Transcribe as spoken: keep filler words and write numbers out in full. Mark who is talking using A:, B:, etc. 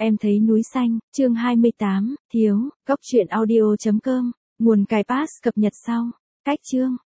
A: Em thấy núi xanh, chương hai mươi tám, thiếu, góc truyện audio chấm com, nguồn cài pass cập nhật sau. Cách chương.